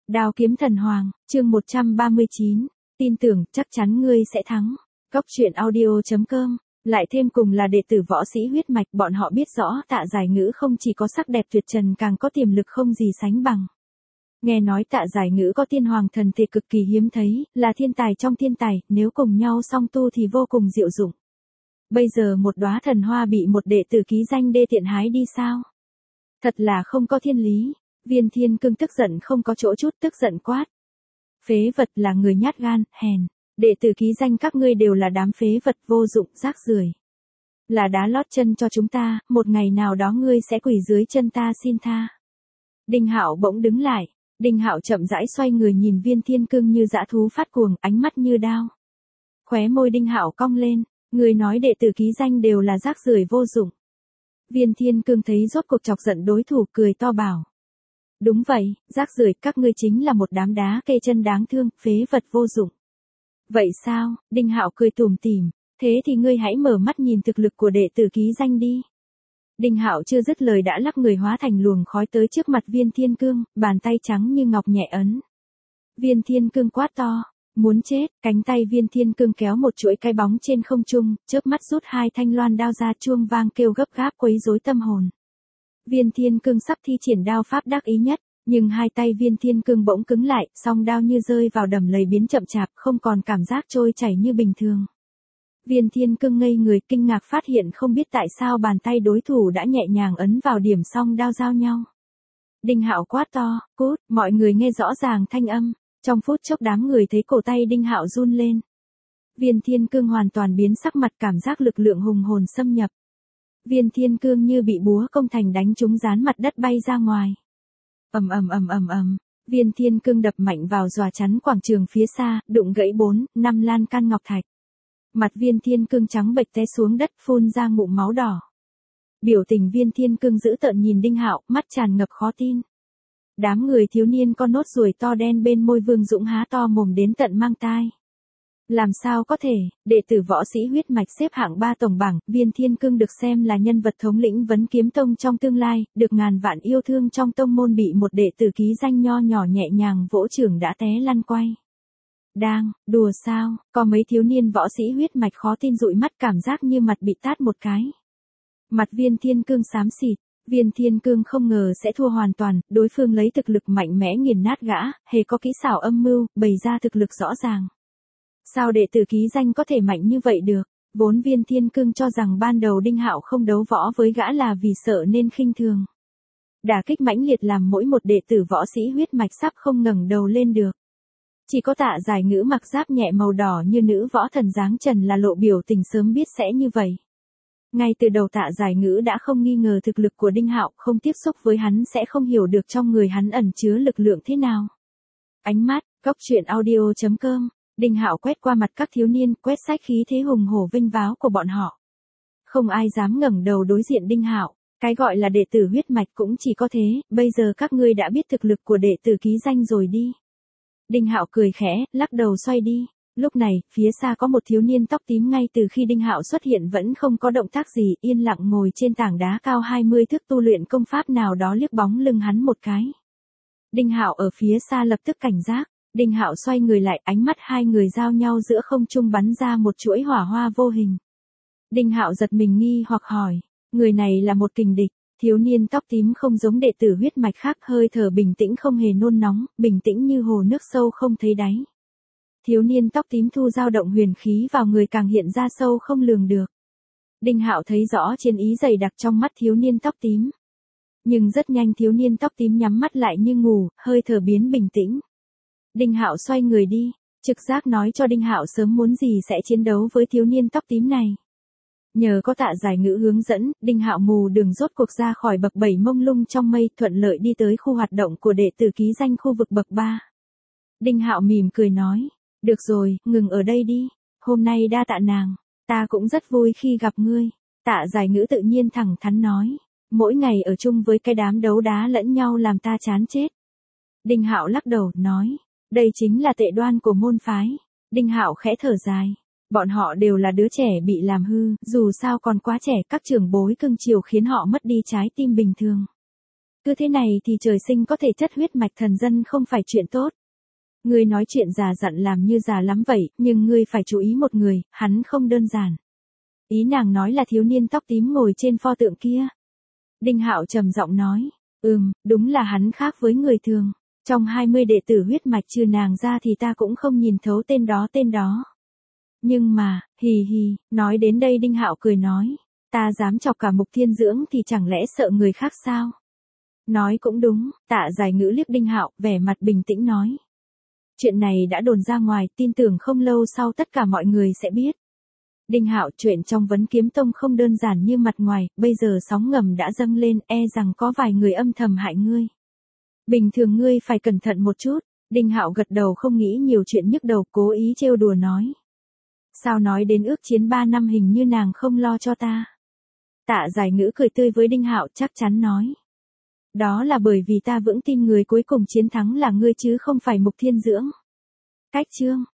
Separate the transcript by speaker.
Speaker 1: Đao kiếm thần hoàng, chương 139, tin tưởng chắc chắn ngươi sẽ thắng. Cốc truyện audio.com, lại thêm cùng là đệ tử võ sĩ huyết mạch, bọn họ biết rõ Tạ Giải Ngữ không chỉ có sắc đẹp tuyệt trần càng có tiềm lực không gì sánh bằng. Nghe nói Tạ Giải Ngữ có tiên hoàng thần thể cực kỳ hiếm thấy, là thiên tài trong thiên tài, nếu cùng nhau song tu thì vô cùng diệu dụng. Bây giờ một đóa thần hoa bị một đệ tử ký danh đê tiện hái đi sao? Thật là không có thiên lý. Viên Thiên Cương tức giận không có chỗ chút tức giận quát. Phế vật, là người nhát gan, hèn. Đệ tử ký danh các ngươi đều là đám phế vật vô dụng, rác rưởi. Là đá lót chân cho chúng ta, một ngày nào đó ngươi sẽ quỳ dưới chân ta xin tha. Đinh Hạo bỗng đứng lại. Đinh Hạo chậm rãi xoay người nhìn Viên Thiên Cương như dã thú phát cuồng, ánh mắt như đao. Khóe môi Đinh Hạo cong lên. Người nói đệ tử ký danh đều là rác rưởi vô dụng. Viên Thiên Cương thấy rốt cuộc chọc giận đối thủ, cười to bảo. Đúng vậy, rác rưởi, các ngươi chính là một đám đá cây chân đáng thương, phế vật vô dụng. Vậy sao? Đinh Hạo cười tủm tỉm, thế thì ngươi hãy mở mắt nhìn thực lực của đệ tử ký danh đi. Đinh Hạo chưa dứt lời đã lắc người hóa thành luồng khói tới trước mặt Viên Thiên Cương, bàn tay trắng như ngọc nhẹ ấn. Viên Thiên Cương quát to, muốn chết, cánh tay Viên Thiên Cương kéo một chuỗi cái bóng trên không trung, chớp mắt rút hai thanh loan đao ra, chuông vang kêu gấp gáp quấy rối tâm hồn. Viên Thiên Cương sắp thi triển đao pháp đắc ý nhất, nhưng hai tay Viên Thiên Cương bỗng cứng lại, song đao như rơi vào đầm lầy biến chậm chạp, không còn cảm giác trôi chảy như bình thường. Viên Thiên Cương ngây người, kinh ngạc phát hiện không biết tại sao bàn tay đối thủ đã nhẹ nhàng ấn vào điểm song đao giao nhau. Đinh Hạo quát to, cút, mọi người nghe rõ ràng thanh âm, trong phút chốc đám người thấy cổ tay Đinh Hạo run lên. Viên Thiên Cương hoàn toàn biến sắc mặt, cảm giác lực lượng hùng hồn xâm nhập. Viên Thiên Cương như bị búa công thành đánh trúng dán mặt đất bay ra ngoài. Ầm ầm ầm ầm ầm, Viên Thiên Cương đập mạnh vào ròa chắn quảng trường phía xa, đụng gãy 4-5 lan can ngọc thạch. Mặt Viên Thiên Cương trắng bệch té xuống đất, phun ra ngụm máu đỏ. Biểu tình Viên Thiên Cương dữ tợn nhìn Đinh Hạo, mắt tràn ngập khó tin. Đám người thiếu niên con nốt ruồi to đen bên môi Vương Dũng há to mồm đến tận mang tai. Làm sao có thể, đệ tử võ sĩ huyết mạch xếp hạng 3 tổng bảng, Viên Thiên Cương được xem là nhân vật thống lĩnh Vấn Kiếm Tông trong tương lai, được ngàn vạn yêu thương trong tông môn, bị một đệ tử ký danh nho nhỏ nhẹ nhàng vỗ chưởng đã té lăn quay. Đùa sao? Có mấy thiếu niên võ sĩ huyết mạch khó tin dụi mắt, cảm giác như mặt bị tát một cái. Mặt Viên Thiên Cương xám xịt. Viên Thiên Cương không ngờ sẽ thua hoàn toàn, đối phương lấy thực lực mạnh mẽ nghiền nát gã, hề có kỹ xảo âm mưu, bày ra thực lực rõ ràng. Sao đệ tử ký danh có thể mạnh như vậy được? Vốn Viên Thiên Cương cho rằng ban đầu Đinh Hạo không đấu võ với gã là vì sợ nên khinh thường. Đả kích mãnh liệt làm mỗi một đệ tử võ sĩ huyết mạch sắp không ngẩng đầu lên được. Chỉ có Tạ Giải Ngữ mặc giáp nhẹ màu đỏ như nữ võ thần dáng trần là lộ biểu tình sớm biết sẽ như vậy. Ngay từ đầu Tạ Giải Ngữ đã không nghi ngờ thực lực của Đinh Hạo, không tiếp xúc với hắn sẽ không hiểu được trong người hắn ẩn chứa lực lượng thế nào. Ánh mắt, Cốc truyện audio.com, Đinh Hạo quét qua mặt các thiếu niên, quét sách khí thế hùng hổ vinh váo của bọn họ. Không ai dám ngẩng đầu đối diện Đinh Hạo, cái gọi là đệ tử huyết mạch cũng chỉ có thế, bây giờ các ngươi đã biết thực lực của đệ tử ký danh rồi đi. Đinh Hạo cười khẽ, lắc đầu xoay đi. Lúc này, phía xa có một thiếu niên tóc tím ngay từ khi Đinh Hạo xuất hiện vẫn không có động tác gì, yên lặng ngồi trên tảng đá cao 20 thước tu luyện công pháp nào đó, liếc bóng lưng hắn một cái. Đinh Hạo ở phía xa lập tức cảnh giác, Đinh Hạo xoay người lại, ánh mắt hai người giao nhau giữa không trung bắn ra một chuỗi hỏa hoa vô hình. Đinh Hạo giật mình nghi hoặc hỏi, người này là một kình địch. Thiếu niên tóc tím không giống đệ tử huyết mạch khác, hơi thở bình tĩnh không hề nôn nóng, bình tĩnh như hồ nước sâu không thấy đáy. Thiếu niên tóc tím thu dao động huyền khí vào người càng hiện ra sâu không lường được. Đinh Hạo thấy rõ chiến ý dày đặc trong mắt thiếu niên tóc tím. Nhưng rất nhanh thiếu niên tóc tím nhắm mắt lại như ngủ, hơi thở biến bình tĩnh. Đinh Hạo xoay người đi, trực giác nói cho Đinh Hạo sớm muốn gì sẽ chiến đấu với thiếu niên tóc tím này. Nhờ có Tạ Giải Ngữ hướng dẫn, Đinh Hạo mù đường rốt cuộc ra khỏi bậc 7 mông lung trong mây, thuận lợi đi tới khu hoạt động của đệ tử ký danh khu vực bậc 3. Đinh Hạo mỉm cười nói, được rồi, ngừng ở đây đi, hôm nay đa tạ nàng, ta cũng rất vui khi gặp ngươi. Tạ Giải Ngữ tự nhiên thẳng thắn nói, mỗi ngày ở chung với cái đám đấu đá lẫn nhau làm ta chán chết. Đinh Hạo lắc đầu, nói, đây chính là tệ đoan của môn phái. Đinh Hạo khẽ thở dài. Bọn họ đều là đứa trẻ bị làm hư, dù sao còn quá trẻ, các trưởng bối cưng chiều khiến họ mất đi trái tim bình thường. Cứ thế này thì trời sinh có thể chất huyết mạch thần dân không phải chuyện tốt. Ngươi nói chuyện già dặn làm như già lắm vậy, nhưng ngươi phải chú ý một người, hắn không đơn giản. Ý nàng nói là thiếu niên tóc tím ngồi trên pho tượng kia. Đinh Hạo trầm giọng nói, đúng là hắn khác với người thường. Trong 20 đệ tử huyết mạch trừ nàng ra thì ta cũng không nhìn thấu tên đó. Nhưng mà, hì hì, nói đến đây Đinh Hạo cười nói, ta dám chọc cả Mục Thiên Dưỡng thì chẳng lẽ sợ người khác sao? Nói cũng đúng, Tạ Giải Ngữ liếc Đinh Hạo, vẻ mặt bình tĩnh nói. Chuyện này đã đồn ra ngoài, tin tưởng không lâu sau tất cả mọi người sẽ biết. Đinh Hạo, chuyện trong Vấn Kiếm Tông không đơn giản như mặt ngoài, bây giờ sóng ngầm đã dâng lên, rằng có vài người âm thầm hại ngươi. Bình thường ngươi phải cẩn thận một chút. Đinh Hạo gật đầu không nghĩ nhiều chuyện nhức đầu, cố ý trêu đùa nói. Sao nói đến ước chiến 3 năm hình như nàng không lo cho ta. Tạ Giải Ngữ cười tươi với Đinh Hạo, chắc chắn nói. Đó là bởi vì ta vững tin người cuối cùng chiến thắng là ngươi chứ không phải Mục Thiên Dưỡng. Cách chương